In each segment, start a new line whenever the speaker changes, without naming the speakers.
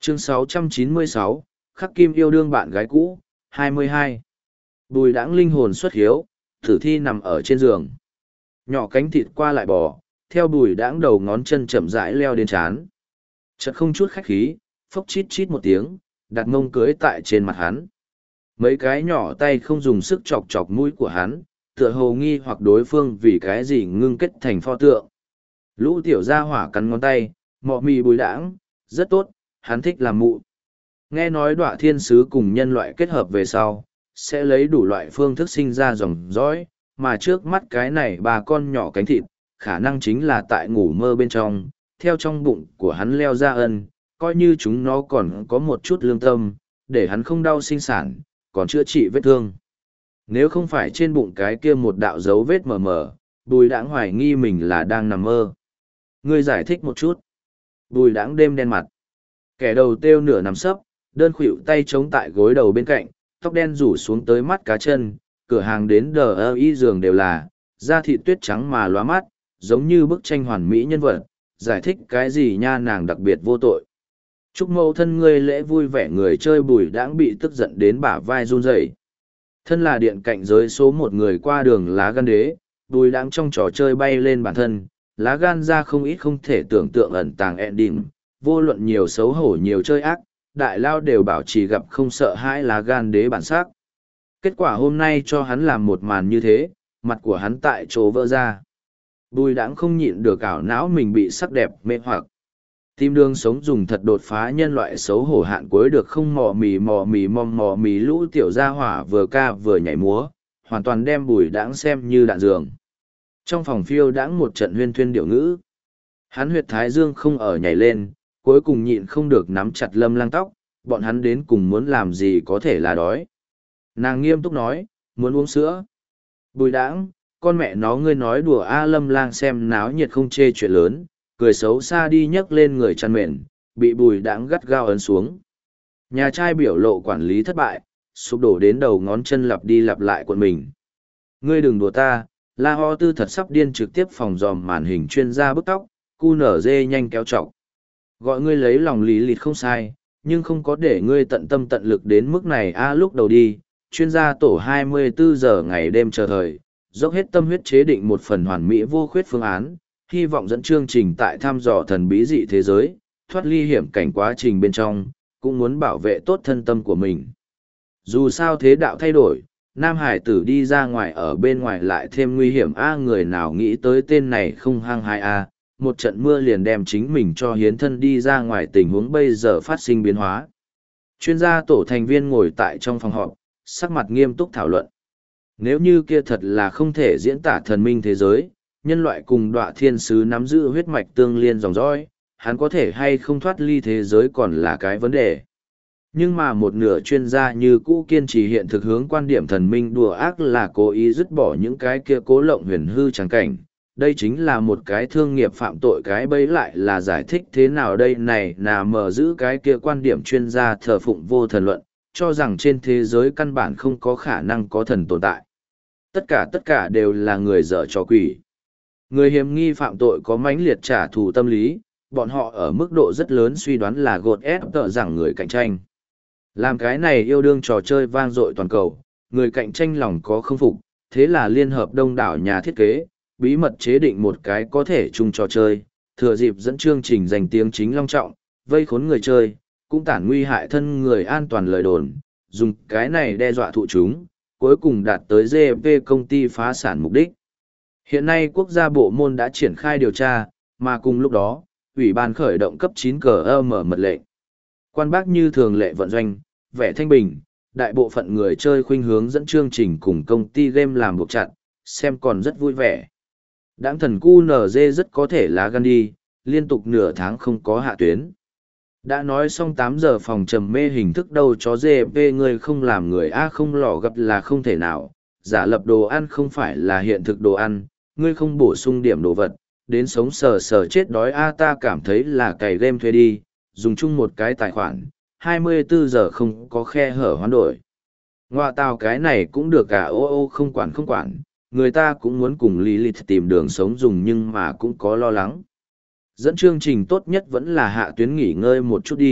Chương 696, Khắc Kim yêu đương bạn gái cũ, 22. Bùi đãng linh hồn xuất hiếu, tử thi nằm ở trên giường. Nhỏ cánh thịt qua lại bò, theo bùi đãng đầu ngón chân chậm rãi leo đến trán. Chợt không chút khách khí, phốc chít chít một tiếng, đặt mông cưới tại trên mặt hắn. Mấy cái nhỏ tay không dùng sức chọc chọc mũi của hắn, tựa hồ nghi hoặc đối phương vì cái gì ngưng kết thành pho tượng. Lũ tiểu gia hỏa cắn ngón tay, mọ mì bùi đãng, rất tốt, hắn thích làm mụ. Nghe nói đọa thiên sứ cùng nhân loại kết hợp về sau, sẽ lấy đủ loại phương thức sinh ra dòng dõi, mà trước mắt cái này bà con nhỏ cánh thịt, khả năng chính là tại ngủ mơ bên trong, theo trong bụng của hắn leo ra ân, coi như chúng nó còn có một chút lương tâm, để hắn không đau sinh sản, còn chữa trị vết thương. Nếu không phải trên bụng cái kia một đạo dấu vết mờ mờ, Bùi Đãng hoài nghi mình là đang nằm mơ. Ngươi giải thích một chút. Bùi Đãng đêm đen mặt. Kẻ đầu têu nửa nằm sấp, đơn khuỵu tay chống tại gối đầu bên cạnh, tóc đen rủ xuống tới mắt cá chân, cửa hàng đến y giường đều là, da thịt tuyết trắng mà lóa mắt, giống như bức tranh hoàn mỹ nhân vật, giải thích cái gì nha nàng đặc biệt vô tội. Chúc mẫu thân ngươi lễ vui vẻ người chơi Bùi Đãng bị tức giận đến bả vai run rẩy. Thân là điện cạnh giới số một người qua đường lá gan đế, Bùi Đãng trong trò chơi bay lên bản thân, lá gan ra không ít không thể tưởng tượng ẩn tàng ending, vô luận nhiều xấu hổ nhiều chơi ác, đại lao đều bảo trì gặp không sợ hãi lá gan đế bản sắc. Kết quả hôm nay cho hắn làm một màn như thế, mặt của hắn tại chỗ vỡ ra. Bùi Đãng không nhịn được ảo não mình bị sắc đẹp mê hoặc. Tìm đường sống dùng thật đột phá nhân loại xấu hổ hạn cuối được không mò mì lũ tiểu gia hỏa vừa ca vừa nhảy múa, hoàn toàn đem Bùi Đãng xem như đạn dường. Trong phòng phiêu đãng một trận huyên thuyên điệu ngữ. Hắn huyệt thái dương không ở nhảy lên, cuối cùng nhịn không được nắm chặt Lâm Lang tóc, bọn hắn đến cùng muốn làm gì có thể là đói. Nàng nghiêm túc nói, muốn uống sữa. Bùi Đãng, con mẹ nó ngươi nói đùa A. Lâm Lang xem náo nhiệt không chê chuyện lớn, cười xấu xa đi nhấc lên người chăn mền, bị Bùi Đãng gắt gao ấn xuống. Nhà trai biểu lộ quản lý thất bại, sụp đổ đến đầu ngón chân lặp đi lặp lại quần mình. Ngươi đừng đùa ta, La Ho Tư thật sắp điên trực tiếp phòng dòm màn hình chuyên gia bức tóc, cu nở dê nhanh kéo trọc. Gọi ngươi lấy lòng lý lịt không sai, nhưng không có để ngươi tận tâm tận lực đến mức này a. Lúc đầu đi, chuyên gia tổ 24 giờ ngày đêm chờ thời, dốc hết tâm huyết chế định một phần hoàn mỹ vô khuyết phương án, hy vọng dẫn chương trình tại thăm dò thần bí dị thế giới, thoát ly hiểm cảnh quá trình bên trong, cũng muốn bảo vệ tốt thân tâm của mình. Dù sao thế đạo thay đổi, Nam Hải tử đi ra ngoài ở bên ngoài lại thêm nguy hiểm a. Người nào nghĩ tới tên này không hăng hai a. Một trận mưa liền đem chính mình cho hiến thân đi ra ngoài, tình huống bây giờ phát sinh biến hóa. Chuyên gia tổ thành viên ngồi tại trong phòng họp, sắc mặt nghiêm túc thảo luận. Nếu như kia thật là không thể diễn tả thần minh thế giới, nhân loại cùng đọa thiên sứ nắm giữ huyết mạch tương liên dòng dõi, hắn có thể hay không thoát ly thế giới còn là cái vấn đề. Nhưng mà một nửa chuyên gia như cũ kiên trì hiện thực hướng quan điểm thần minh đùa ác là cố ý dứt bỏ những cái kia cố lộng huyền hư trắng cảnh. Đây chính là một cái thương nghiệp phạm tội, cái bấy lại là giải thích thế nào đây này là mở giữ cái kia quan điểm chuyên gia thờ phụng vô thần luận, cho rằng trên thế giới căn bản không có khả năng có thần tồn tại. Tất cả đều là người dở trò quỷ. Người hiểm nghi phạm tội có mãnh liệt trả thù tâm lý, bọn họ ở mức độ rất lớn suy đoán là gột ép tợ rằng người cạnh tranh. Làm cái này yêu đương trò chơi vang dội toàn cầu, người cạnh tranh lòng có không phục, thế là liên hợp đông đảo nhà thiết kế, bí mật chế định một cái có thể chung trò chơi, thừa dịp dẫn chương trình dành tiếng chính long trọng, vây khốn người chơi, cũng tản nguy hại thân người an toàn lời đồn, dùng cái này đe dọa thụ chúng, cuối cùng đạt tới GP công ty phá sản mục đích. Hiện nay quốc gia bộ môn đã triển khai điều tra, mà cùng lúc đó, Ủy ban khởi động cấp 9 cờ mở mật lệnh. Quan bác như thường lệ vận doanh, vẻ thanh bình, đại bộ phận người chơi khuynh hướng dẫn chương trình cùng công ty game làm buộc chặt, xem còn rất vui vẻ. Đãng thần QNZ rất có thể lá gan đi, liên tục nửa tháng không có hạ tuyến. Đã nói xong 8 giờ phòng trầm mê hình thức đâu chó GP người không làm người A không lò gặp là không thể nào, giả lập đồ ăn không phải là hiện thực đồ ăn, ngươi không bổ sung điểm đồ vật, đến sống sờ sờ chết đói A ta cảm thấy là cày game thuê đi, dùng chung một cái tài khoản, 24 giờ không có khe hở hoán đổi. Ngoạ tào cái này cũng được cả ô không quản, người ta cũng muốn cùng Lilith tìm đường sống dùng nhưng mà cũng có lo lắng. Dẫn chương trình tốt nhất vẫn là hạ tuyến nghỉ ngơi một chút đi,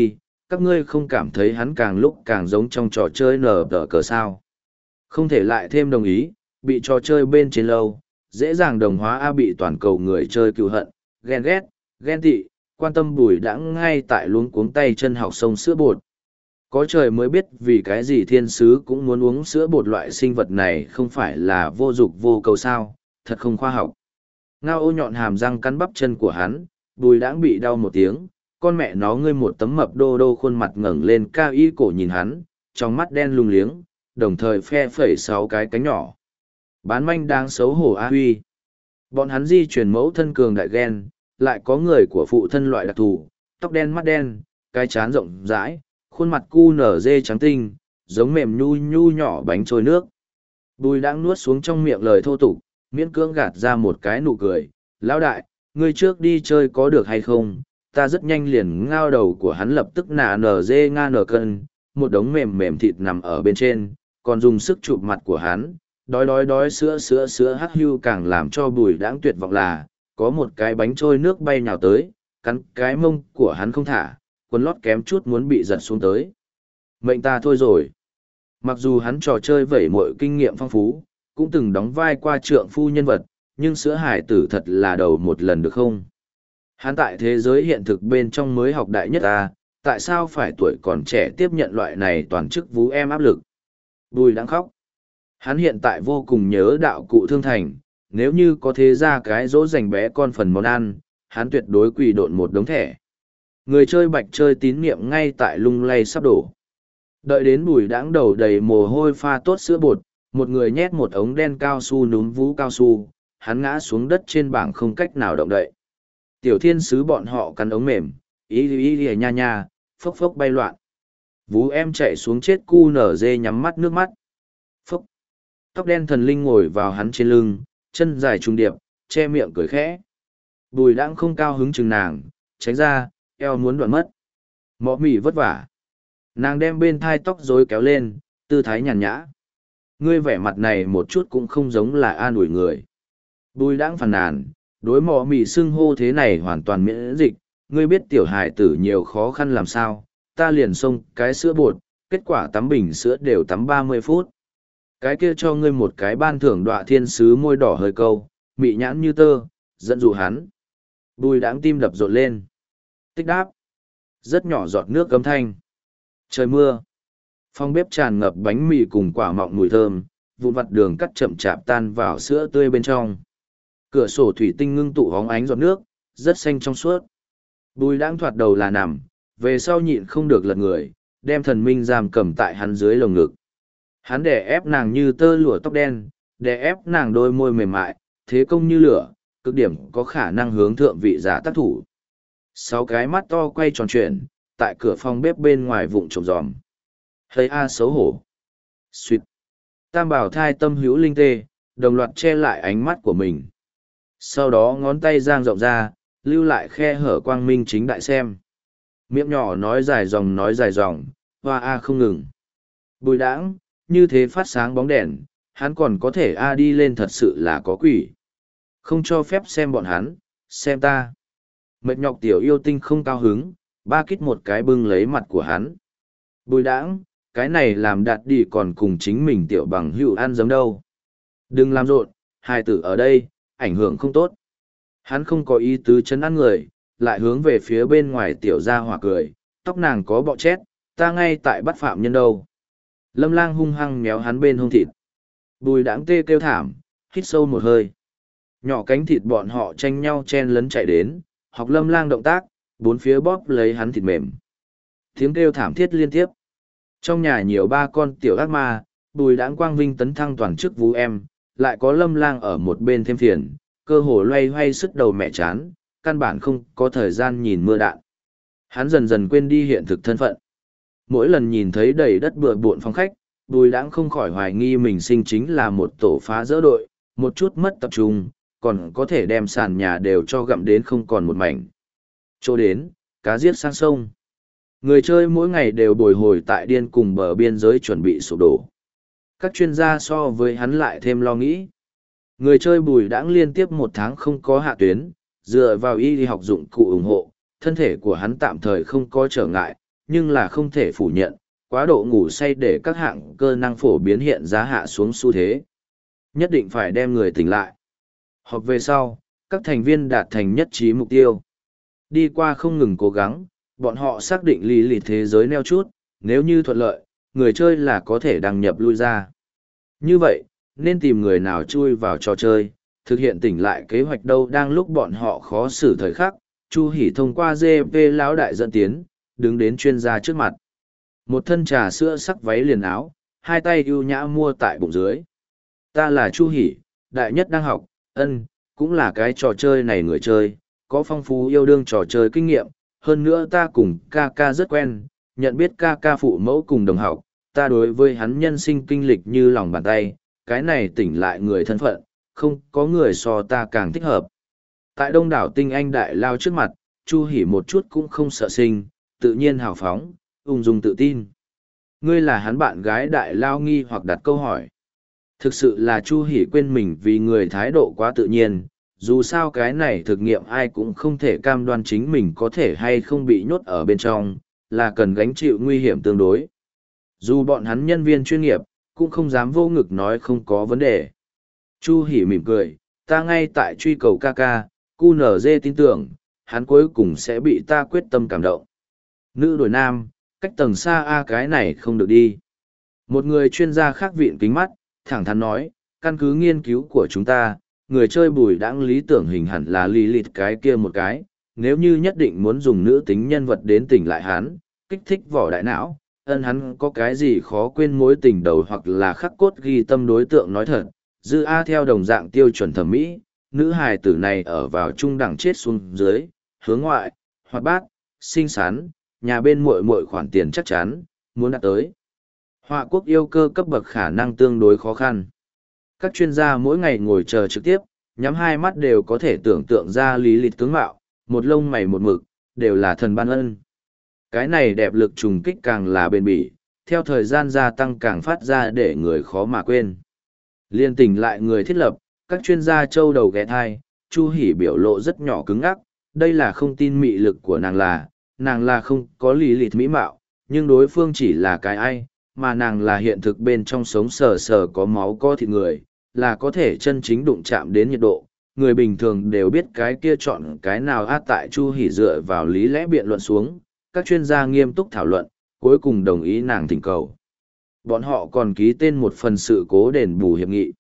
các ngươi không cảm thấy hắn càng lúc càng giống trong trò chơi nở tờ cờ sao. Không thể lại thêm đồng ý, bị trò chơi bên trên lâu, dễ dàng đồng hóa A bị toàn cầu người chơi cựu hận, ghen ghét, ghen tị, quan tâm Bùi Đãng ngay tại luống cuống tay chân học sông sữa bột. Có trời mới biết vì cái gì thiên sứ cũng muốn uống sữa bột, loại sinh vật này không phải là vô dục vô cầu sao, thật không khoa học. Ngao Ô nhọn hàm răng cắn bắp chân của hắn, Bùi Đãng bị đau một tiếng, con mẹ nó ngươi một tấm mập đô đô khuôn mặt ngẩng lên cao y cổ nhìn hắn, trong mắt đen lung liếng, đồng thời phe phẩy 6 cái cánh nhỏ. Bán manh đáng xấu hổ A Huy. Bọn hắn di chuyển mẫu thân cường đại ghen, lại có người của phụ thân loại đặc thù, tóc đen mắt đen, cái trán rộng rãi, khuôn mặt cu nở dê trắng tinh, giống mềm nhu nhu nhỏ bánh trôi nước. Bùi Đãng nuốt xuống trong miệng lời thô tục, miễn cưỡng gạt ra một cái nụ cười. Lão đại, ngươi trước đi chơi có được hay không? Ta rất nhanh liền ngao đầu của hắn lập tức nở dê nở cân, một đống mềm mềm thịt nằm ở bên trên, còn dùng sức chụp mặt của hắn. Đói sữa hắc hưu càng làm cho Bùi Đãng tuyệt vọng là, có một cái bánh trôi nước bay nhào tới, cắn cái mông của hắn không thả, quần lót kém chút muốn bị giật xuống tới. Mệnh ta thôi rồi. Mặc dù hắn trò chơi vẩy muội kinh nghiệm phong phú, cũng từng đóng vai qua trượng phu nhân vật, nhưng sữa hải tử thật là đầu một lần được không? Hắn tại thế giới hiện thực bên trong mới học đại nhất ta, tại sao phải tuổi còn trẻ tiếp nhận loại này toàn chức vú em áp lực? Bùi Đãng khóc. Hắn hiện tại vô cùng nhớ đạo cụ Thương Thành, nếu như có thế ra cái dỗ dành bé con phần món ăn, hắn tuyệt đối quỳ độn một đống thẻ. Người chơi bạch chơi tín niệm ngay tại lung lay sắp đổ. Đợi đến Bùi Đãng đầu đầy mồ hôi pha tốt sữa bột, một người nhét một ống đen cao su núm vú cao su, hắn ngã xuống đất trên bảng không cách nào động đậy. Tiểu thiên sứ bọn họ cắn ống mềm, y nha nha, phốc phốc bay loạn. Vú em chạy xuống chết cu nở dê nhắm mắt nước mắt. Phốc. Tóc đen thần linh ngồi vào hắn trên lưng, chân dài trung điệp, che miệng cười khẽ. Bùi Đãng không cao hứng chừng nàng, tránh ra, eo muốn đoạn mất. Mọ mỉ vất vả. Nàng đem bên thai tóc rối kéo lên, tư thái nhàn nhã. Ngươi vẻ mặt này một chút cũng không giống là an ủi người. Bùi Đãng phàn nàn, đối mọ mỉ xưng hô thế này hoàn toàn miễn dịch. Ngươi biết tiểu hài tử nhiều khó khăn làm sao, ta liền xông cái sữa bột, kết quả tắm bình sữa đều tắm 30 phút. Cái kia cho ngươi một cái ban thưởng đọa thiên sứ môi đỏ hơi câu, mị nhãn như tơ, dẫn dụ hắn. Bùi Đãng tim đập rộn lên. Tích đáp. Rất nhỏ giọt nước cấm thanh. Trời mưa. Phòng bếp tràn ngập bánh mì cùng quả mọng mùi thơm, vụn vặt đường cắt chậm chạp tan vào sữa tươi bên trong. Cửa sổ thủy tinh ngưng tụ hóng ánh giọt nước, rất xanh trong suốt. Bùi Đãng thoạt đầu là nằm, về sau nhịn không được lật người, đem thần minh giam cầm tại hắn dưới lồng ngực. Hắn đè ép nàng như tơ lụa tóc đen, đè ép nàng đôi môi mềm mại, thế công như lửa, cực điểm có khả năng hướng thượng vị giả tác thủ. 6 cái mắt to quay tròn chuyển, tại cửa phòng bếp bên ngoài vụng trộm giòm. Hơi a xấu hổ. Xuyệt. Tam bảo thai tâm hữu linh tê, đồng loạt che lại ánh mắt của mình. Sau đó ngón tay giang rộng ra, lưu lại khe hở quang minh chính đại xem. Miệng nhỏ nói dài dòng, hoa a không ngừng. Bùi Đãng, như thế phát sáng bóng đèn, hắn còn có thể a đi lên thật sự là có quỷ. Không cho phép xem bọn hắn, xem ta. Mệt nhọc tiểu yêu tinh không cao hứng, ba kích một cái bưng lấy mặt của hắn. Bùi Đãng, cái này làm đạt đi còn cùng chính mình tiểu bằng hữu ăn giấm đâu. Đừng làm rộn, hài tử ở đây, ảnh hưởng không tốt. Hắn không có ý tứ chấn an người, lại hướng về phía bên ngoài tiểu gia hỏa cười, tóc nàng có bọ chét, ta ngay tại bắt phạm nhân đâu. Lâm Lang hung hăng méo hắn bên hông thịt. Bùi Đãng tê kêu thảm, hít sâu một hơi. Nhỏ cánh thịt bọn họ tranh nhau chen lấn chạy đến, học Lâm Lang động tác, bốn phía bóp lấy hắn thịt mềm. Tiếng kêu thảm thiết liên tiếp. Trong nhà nhiều 3 con tiểu ác ma, Bùi Đãng quang vinh tấn thăng toàn chức vú em, lại có Lâm Lang ở một bên thêm phiền, cơ hồ loay hoay sức đầu mẹ chán, căn bản không có thời gian nhìn mưa đạn. Hắn dần dần quên đi hiện thực thân phận. Mỗi lần nhìn thấy đầy đất bừa bộn phòng khách, Bùi Đãng không khỏi hoài nghi mình sinh chính là một tổ phá dỡ đội, một chút mất tập trung, còn có thể đem sàn nhà đều cho gặm đến không còn một mảnh. Chỗ đến, cá giết sang sông. Người chơi mỗi ngày đều bồi hồi tại điên cùng bờ biên giới chuẩn bị sụp đổ. Các chuyên gia so với hắn lại thêm lo nghĩ. Người chơi Bùi Đãng liên tiếp 1 tháng không có hạ tuyến, dựa vào y học dụng cụ ủng hộ, thân thể của hắn tạm thời không có trở ngại, nhưng là không thể phủ nhận, quá độ ngủ say để các hạng cơ năng phổ biến hiện ra hạ xuống xu thế. Nhất định phải đem người tỉnh lại. Họp về sau, các thành viên đạt thành nhất trí mục tiêu. Đi qua không ngừng cố gắng, bọn họ xác định lý lịch thế giới neo chút, nếu như thuận lợi, người chơi là có thể đăng nhập lui ra. Như vậy, nên tìm người nào chui vào trò chơi, thực hiện tỉnh lại kế hoạch đâu đang lúc bọn họ khó xử thời khắc, Chu Hỷ thông qua GP lão đại dẫn tiến, đứng đến chuyên gia trước mặt. Một thân trà sữa sắc váy liền áo, hai tay ưu nhã mua tại bụng dưới. Ta là Chu Hỷ, đại nhất đang học, cũng là cái trò chơi này người chơi, có phong phú yêu đương trò chơi kinh nghiệm, hơn nữa ta cùng ca ca rất quen, nhận biết ca ca phụ mẫu cùng đồng học, ta đối với hắn nhân sinh kinh lịch như lòng bàn tay, cái này tỉnh lại người thân phận, không có người so ta càng thích hợp. Tại đông đảo tinh anh đại lao trước mặt, Chu Hỷ một chút cũng không sợ sinh, tự nhiên hào phóng, ung dung tự tin. Ngươi là hắn bạn gái đại lao nghi hoặc đặt câu hỏi. Thực sự là Chu Hỷ quên mình vì người thái độ quá tự nhiên, dù sao cái này thực nghiệm ai cũng không thể cam đoan chính mình có thể hay không bị nhốt ở bên trong, là cần gánh chịu nguy hiểm tương đối. Dù bọn hắn nhân viên chuyên nghiệp, cũng không dám vô ngực nói không có vấn đề. Chu Hỷ mỉm cười, ta ngay tại truy cầu ca ca, QNZ tin tưởng, hắn cuối cùng sẽ bị ta quyết tâm cảm động. Nữ đổi nam, cách tầng xa cái này không được đi. Một người chuyên gia khác vịn kính mắt, thẳng thắn nói, căn cứ nghiên cứu của chúng ta, người chơi Bùi Đãng lý tưởng hình hẳn là Lilith cái kia một cái, nếu như nhất định muốn dùng nữ tính nhân vật đến tỉnh lại hắn, kích thích vỏ đại não, hắn có cái gì khó quên mối tình đầu hoặc là khắc cốt ghi tâm đối tượng nói thật, dư A theo đồng dạng tiêu chuẩn thẩm mỹ, nữ hài tử này ở vào trung đẳng chết xuống dưới, hướng ngoại, hoạt bát, xinh xắn, nhà bên muội muội khoản tiền chắc chắn, muốn đạt tới. Họa quốc yêu cơ cấp bậc khả năng tương đối khó khăn. Các chuyên gia mỗi ngày ngồi chờ trực tiếp, nhắm hai mắt đều có thể tưởng tượng ra lý lịch tướng mạo, một lông mày một mực, đều là thần ban ân. Cái này đẹp lực trùng kích càng là bền bỉ, theo thời gian gia tăng càng phát ra để người khó mà quên. Liên tỉnh lại người thiết lập, các chuyên gia châu đầu ghé thai, Chu Hỷ biểu lộ rất nhỏ cứng ngắc, đây là không tin mị lực của nàng là không có lý lịch mỹ mạo, nhưng đối phương chỉ là cái ai, mà nàng là hiện thực bên trong sống sờ sờ có máu có thịt người, là có thể chân chính đụng chạm đến nhiệt độ. Người bình thường đều biết cái kia chọn cái nào tại Chu Hỷ dựa vào lý lẽ biện luận xuống, các chuyên gia nghiêm túc thảo luận, cuối cùng đồng ý nàng thỉnh cầu. Bọn họ còn ký tên một phần sự cố đền bù hiệp nghị.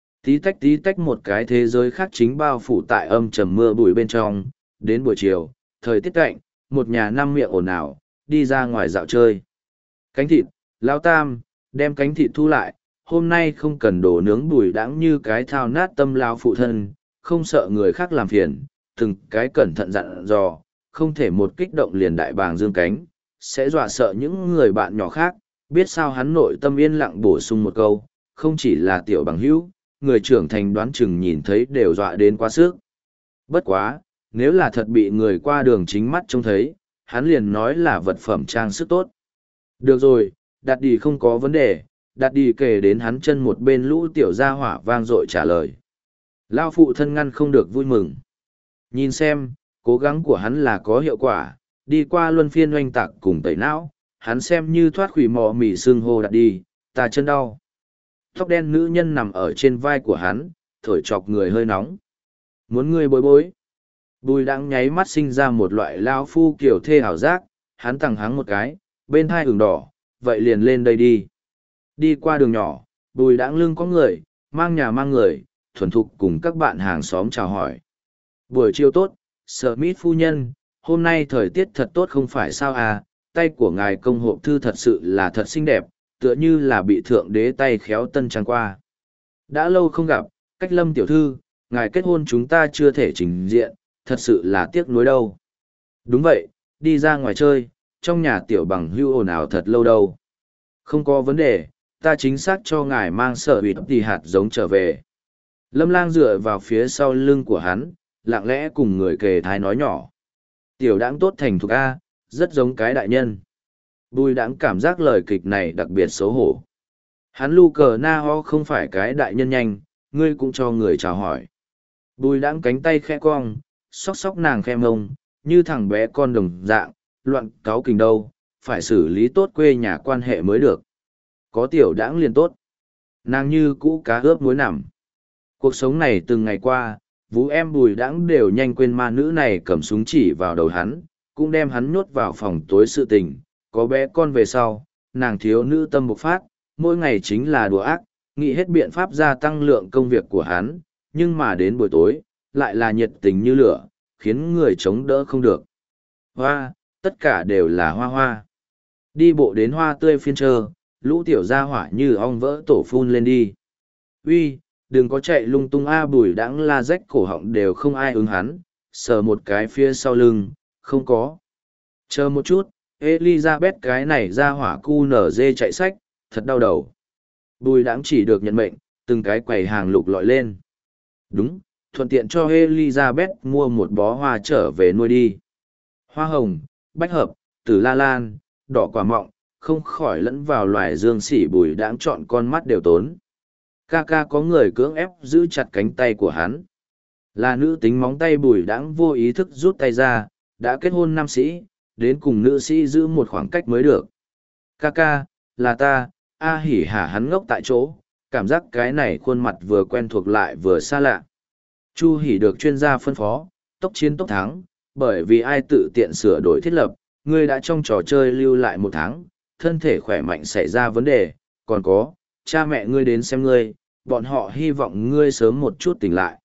Tí tách một cái thế giới khác chính bao phủ tại âm trầm mưa bụi bên trong, đến buổi chiều, thời tiết cạnh, một nhà năm miệng ồn ào, đi ra ngoài dạo chơi. Cánh thịt, Lão Tam, đem cánh thịt thu lại, hôm nay không cần đổ nướng Bùi Đãng như cái thao nát tâm lao phụ thân, không sợ người khác làm phiền, từng cái cẩn thận dặn dò, không thể một kích động liền đại bàng dương cánh, sẽ dọa sợ những người bạn nhỏ khác, biết sao hắn nội tâm yên lặng bổ sung một câu, không chỉ là tiểu bằng hữu, người trưởng thành đoán chừng nhìn thấy đều dọa đến quá sức. Bất quá, nếu là thật bị người qua đường chính mắt trông thấy, hắn liền nói là vật phẩm trang sức tốt. Được rồi, Đạt Đi không có vấn đề, Đạt Đi kể đến hắn chân một bên lũ tiểu gia hỏa vang dội trả lời. Lao phụ thân ngăn không được vui mừng. Nhìn xem, cố gắng của hắn là có hiệu quả, đi qua luân phiên oanh tạc cùng tẩy não, hắn xem như thoát khủy mò mỉ xương hô Đạt Đi, ta chân đau. Tóc đen nữ nhân nằm ở trên vai của hắn, thổi chọc người hơi nóng. Muốn người bối bối. Bùi Đãng nháy mắt sinh ra một loại lao phu kiểu thê hảo giác, hắn tằng hắng một cái, bên thai ửng đỏ, vậy liền lên đây đi. Đi qua đường nhỏ, Bùi Đãng lưng có người, mang nhà mang người, thuần thục cùng các bạn hàng xóm chào hỏi. Buổi chiều tốt, Smith phu nhân, hôm nay thời tiết thật tốt không phải sao à, tay của ngài công hộp thư thật sự là thật xinh đẹp, tựa như là bị thượng đế tay khéo tân trang qua. Đã lâu không gặp, Cách Lâm tiểu thư, ngài kết hôn chúng ta chưa thể trình diện, thật sự là tiếc nuối đâu. Đúng vậy, đi ra ngoài chơi, trong nhà tiểu bằng hưu ồn ào thật lâu đâu. Không có vấn đề, ta chính xác cho ngài mang sở hủy thì hạt giống trở về. Lâm Lang dựa vào phía sau lưng của hắn, lặng lẽ cùng người kề thai nói nhỏ. Tiểu Đãng tốt thành thục A, rất giống cái đại nhân. Bùi Đãng cảm giác lời kịch này đặc biệt xấu hổ. Hắn lu cờ na ho không phải cái đại nhân nhanh, ngươi cũng cho người chào hỏi. Bùi Đãng cánh tay khẽ cong, xóc xóc nàng khe mông, như thằng bé con đồng dạng, loạn cáo kình đâu, phải xử lý tốt quê nhà quan hệ mới được. Có tiểu đãng liền tốt. Nàng như cũ cá ướp muối nằm. Cuộc sống này từng ngày qua, Vũ em Bùi Đãng đều nhanh quên ma nữ này cầm súng chỉ vào đầu hắn, cũng đem hắn nhốt vào phòng tối sự tình. Có bé con về sau, nàng thiếu nữ tâm bộc phát, mỗi ngày chính là đùa ác, nghĩ hết biện pháp gia tăng lượng công việc của hắn, nhưng mà đến buổi tối, lại là nhiệt tình như lửa, khiến người chống đỡ không được. Hoa, tất cả đều là hoa hoa. Đi bộ đến hoa tươi phiên trơ, lũ tiểu gia hỏa như ong vỡ tổ phun lên đi. Uy, đừng có chạy lung tung a. Bùi Đãng la rách cổ họng đều không ai ứng hắn, sờ một cái phía sau lưng, không có. Chờ một chút, Elizabeth cái này ra hỏa cu nở dê chạy sách, thật đau đầu. Bùi Đãng chỉ được nhận mệnh, từng cái quầy hàng lục lọi lên. Đúng, thuận tiện cho Elizabeth mua một bó hoa trở về nuôi đi. Hoa hồng, bách hợp, tử la lan, đỏ quả mọng, không khỏi lẫn vào loài dương sỉ. Bùi Đãng chọn con mắt đều tốn. Ca ca có người cưỡng ép giữ chặt cánh tay của hắn. Là nữ tính móng tay. Bùi Đãng vô ý thức rút tay ra, đã kết hôn nam sĩ, đến cùng nữ sĩ giữ một khoảng cách mới được. Ca ca, là ta. A hỉ hả hắn ngốc tại chỗ, cảm giác cái này khuôn mặt vừa quen thuộc lại vừa xa lạ. Chu hỉ được chuyên gia phân phó, tốc chiến tốc thắng, bởi vì ai tự tiện sửa đổi thiết lập, ngươi đã trong trò chơi lưu lại 1 tháng, thân thể khỏe mạnh xảy ra vấn đề, còn có, cha mẹ ngươi đến xem ngươi, bọn họ hy vọng ngươi sớm một chút tỉnh lại.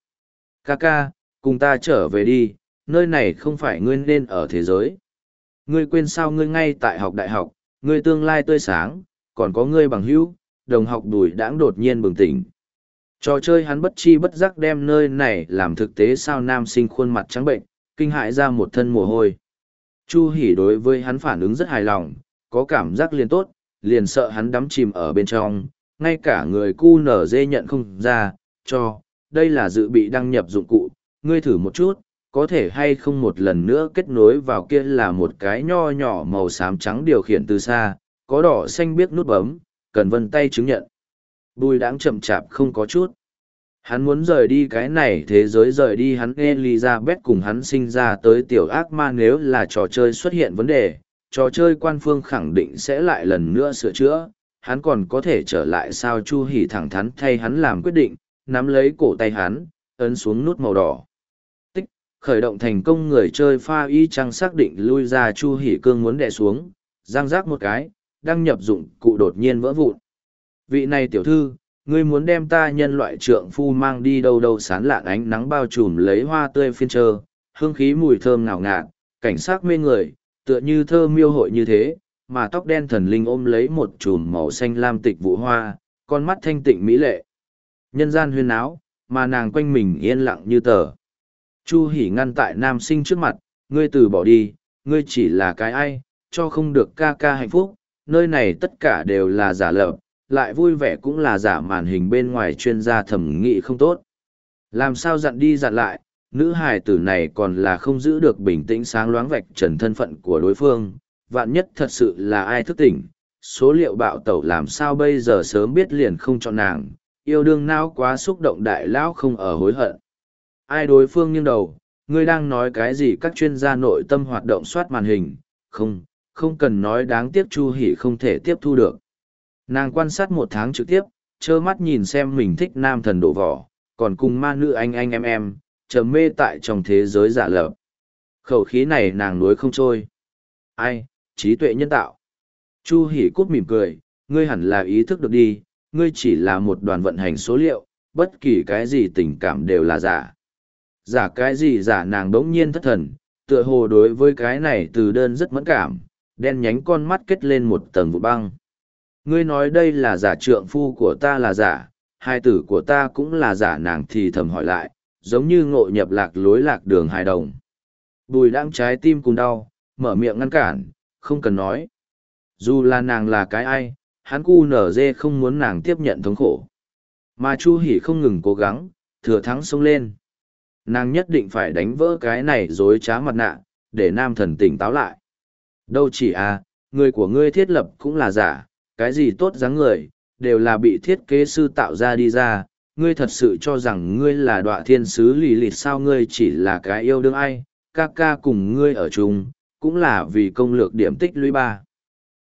Ca, cùng ta trở về đi, nơi này không phải ngươi nên ở thế giới. Ngươi quên sao ngươi ngay tại học đại học, ngươi tương lai tươi sáng, còn có ngươi bằng hữu, đồng học. Bùi Đãng đột nhiên bừng tỉnh. Trò chơi hắn bất chi bất giác đem nơi này làm thực tế sao. Nam sinh khuôn mặt trắng bệnh, kinh hãi ra một thân mồ hôi. Chu hỉ đối với hắn phản ứng rất hài lòng, có cảm giác liền tốt, liền sợ hắn đắm chìm ở bên trong, ngay cả người cu nở dê nhận không ra, đây là dự bị đăng nhập dụng cụ, ngươi thử một chút, có thể hay không một lần nữa kết nối vào. Kia là một cái nho nhỏ màu xám trắng điều khiển từ xa, có đỏ xanh biếc nút bấm, cần vân tay chứng nhận. Bùi Đãng chậm chạp không có chút. Hắn muốn rời đi cái này thế giới, rời đi hắn. Elizabeth cùng hắn sinh ra tới tiểu ác ma, nếu là trò chơi xuất hiện vấn đề, trò chơi quan phương khẳng định sẽ lại lần nữa sửa chữa, hắn còn có thể trở lại sao. Chu hỉ thẳng thắn thay hắn làm quyết định, nắm lấy cổ tay hắn, ấn xuống nút màu đỏ. Tích, khởi động thành công. Người chơi pha y chang xác định lui ra. Chu hỉ cương muốn đè xuống, giang rác một cái, đăng nhập dụng cụ đột nhiên vỡ vụn. Vị này tiểu thư, ngươi muốn đem ta nhân loại trượng phu mang đi đâu đâu. Sán lạn ánh nắng bao trùm lấy hoa tươi phiên trơ, hương khí mùi thơm ngào ngạt, cảnh sắc mê người, tựa như thơ miêu hội như thế, mà tóc đen thần linh ôm lấy một chùm màu xanh lam tịch vụ hoa, con mắt thanh tịnh mỹ lệ. Nhân gian huyên áo, mà nàng quanh mình yên lặng như tờ. Chu hỉ ngăn tại nam sinh trước mặt, ngươi từ bỏ đi, ngươi chỉ là cái ai, cho không được ca ca hạnh phúc, nơi này tất cả đều là giả lập, lại vui vẻ cũng là giả. Màn hình bên ngoài chuyên gia thẩm nghị không tốt. Làm sao dặn đi dặn lại, nữ hài tử này còn là không giữ được bình tĩnh sáng loáng vạch trần thân phận của đối phương, vạn nhất thật sự là ai thức tỉnh, số liệu bạo tẩu làm sao bây giờ. Sớm biết liền không chọn nàng, yêu đương não quá xúc động. Đại lão không ở hối hận. Ai? Đối phương nghiêng đầu, ngươi đang nói cái gì? Các chuyên gia nội tâm hoạt động soát màn hình, không cần nói. Đáng tiếc Chu hỉ không thể tiếp thu được. Nàng quan sát 1 tháng trực tiếp, trơ mắt nhìn xem mình thích nam thần đổ vỏ, còn cùng ma nữ anh em, trầm mê tại trong thế giới giả lập. Khẩu khí này nàng nuối không trôi. Ai, trí tuệ nhân tạo. Chu hỉ cút mỉm cười, ngươi hẳn là ý thức được đi, ngươi chỉ là một đoàn vận hành số liệu, bất kỳ cái gì tình cảm đều là giả. Giả cái gì giả? Nàng đống nhiên thất thần, tựa hồ đối với cái này từ đơn rất mẫn cảm, đen nhánh con mắt kết lên một tầng vụ băng. Ngươi nói đây là giả? Trượng phu của ta là giả, hai tử của ta cũng là giả. Nàng thì thầm hỏi lại, giống như ngộ nhập lạc lối lạc đường hài đồng. Bùi Đãng trái tim cùng đau, mở miệng ngăn cản, không cần nói. Dù là nàng là cái ai, hắn cu nở dê không muốn nàng tiếp nhận thống khổ. Mà Chu hỉ không ngừng cố gắng, thừa thắng xông lên. Nàng nhất định phải đánh vỡ cái này dối trá mặt nạ, để nam thần tỉnh táo lại. Đâu chỉ người của ngươi thiết lập cũng là giả, cái gì tốt dáng người, đều là bị thiết kế sư tạo ra đi ra. Ngươi thật sự cho rằng ngươi là đọa thiên sứ lì lịt sao? Ngươi chỉ là cái yêu đương ai, ca ca cùng ngươi ở chung, cũng là vì công lược điểm tích lũy 3.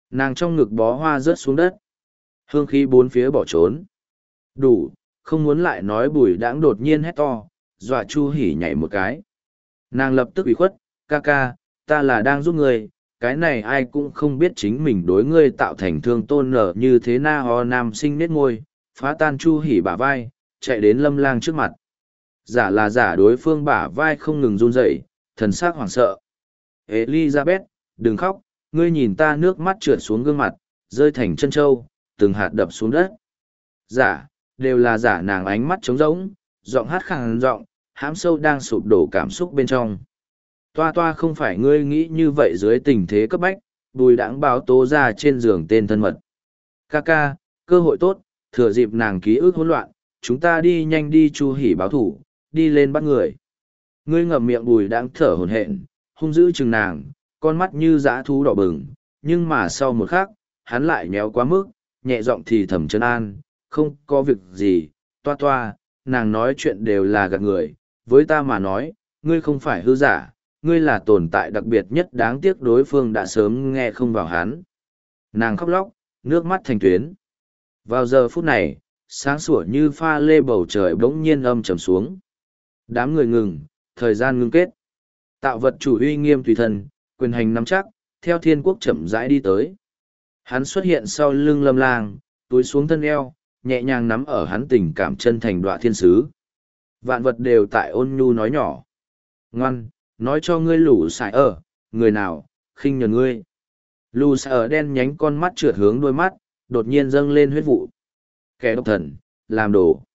Nàng trong ngực bó hoa rớt xuống đất. Hương khí bốn phía bỏ trốn. Đủ, không muốn lại nói Bùi Đãng đột nhiên hét to, dọa Chu Hỉ nhảy một cái. Nàng lập tức ủy khuất, ca ca, ta là đang giúp ngươi, cái này ai cũng không biết chính mình đối ngươi tạo thành thương tôn nở như thế na ho nam sinh nết ngôi, phá tan Chu Hỉ bả vai, chạy đến Lâm Lang trước mặt. Giả là giả, đối phương bả vai không ngừng run rẩy, thần sắc hoảng sợ. Elizabeth, đừng khóc, ngươi nhìn ta, nước mắt trượt xuống gương mặt, rơi thành chân trâu, từng hạt đập xuống đất. Giả, đều là giả. Nàng ánh mắt trống rỗng, giọng hát khàn giọng, hãm sâu đang sụp đổ cảm xúc bên trong. Toa toa, không phải ngươi nghĩ như vậy. Dưới tình thế cấp bách, Bùi Đãng báo tố ra trên giường tên thân mật. Ca ca, cơ hội tốt, thừa dịp nàng ký ức hỗn loạn, chúng ta đi nhanh đi. Chu Hỉ báo thủ, đi lên bắt người. Ngươi ngậm miệng. Bùi Đãng thở hổn hển, hung dữ chừng nàng, con mắt như dã thú đỏ bừng, nhưng mà sau một khắc, hắn lại nhéo quá mức, nhẹ giọng thì thầm trấn an, không có việc gì, toa toa, nàng nói chuyện đều là gạt người, với ta mà nói, ngươi không phải hư giả, ngươi là tồn tại đặc biệt nhất, đáng tiếc đối phương đã sớm nghe không vào hắn. Nàng khóc lóc, nước mắt thành tuyến. Vào giờ phút này, sáng sủa như pha lê bầu trời bỗng nhiên âm trầm xuống. Đám người ngừng, thời gian ngưng kết. Tạo vật chủ uy nghiêm tùy thân, quyền hành nắm chắc, theo thiên quốc chậm rãi đi tới. Hắn xuất hiện sau lưng Lâm Lang, túi xuống thân eo, nhẹ nhàng nắm ở hắn tình cảm chân thành đọa thiên sứ. Vạn vật đều tại ôn nhu nói nhỏ. Ngoan, nói cho ngươi lũ sải ở, người nào, khinh nhờn ngươi. Lũ sải ở đen nhánh con mắt trượt hướng đôi mắt, đột nhiên dâng lên huyết vụ. Kẻ độc thần, làm đồ.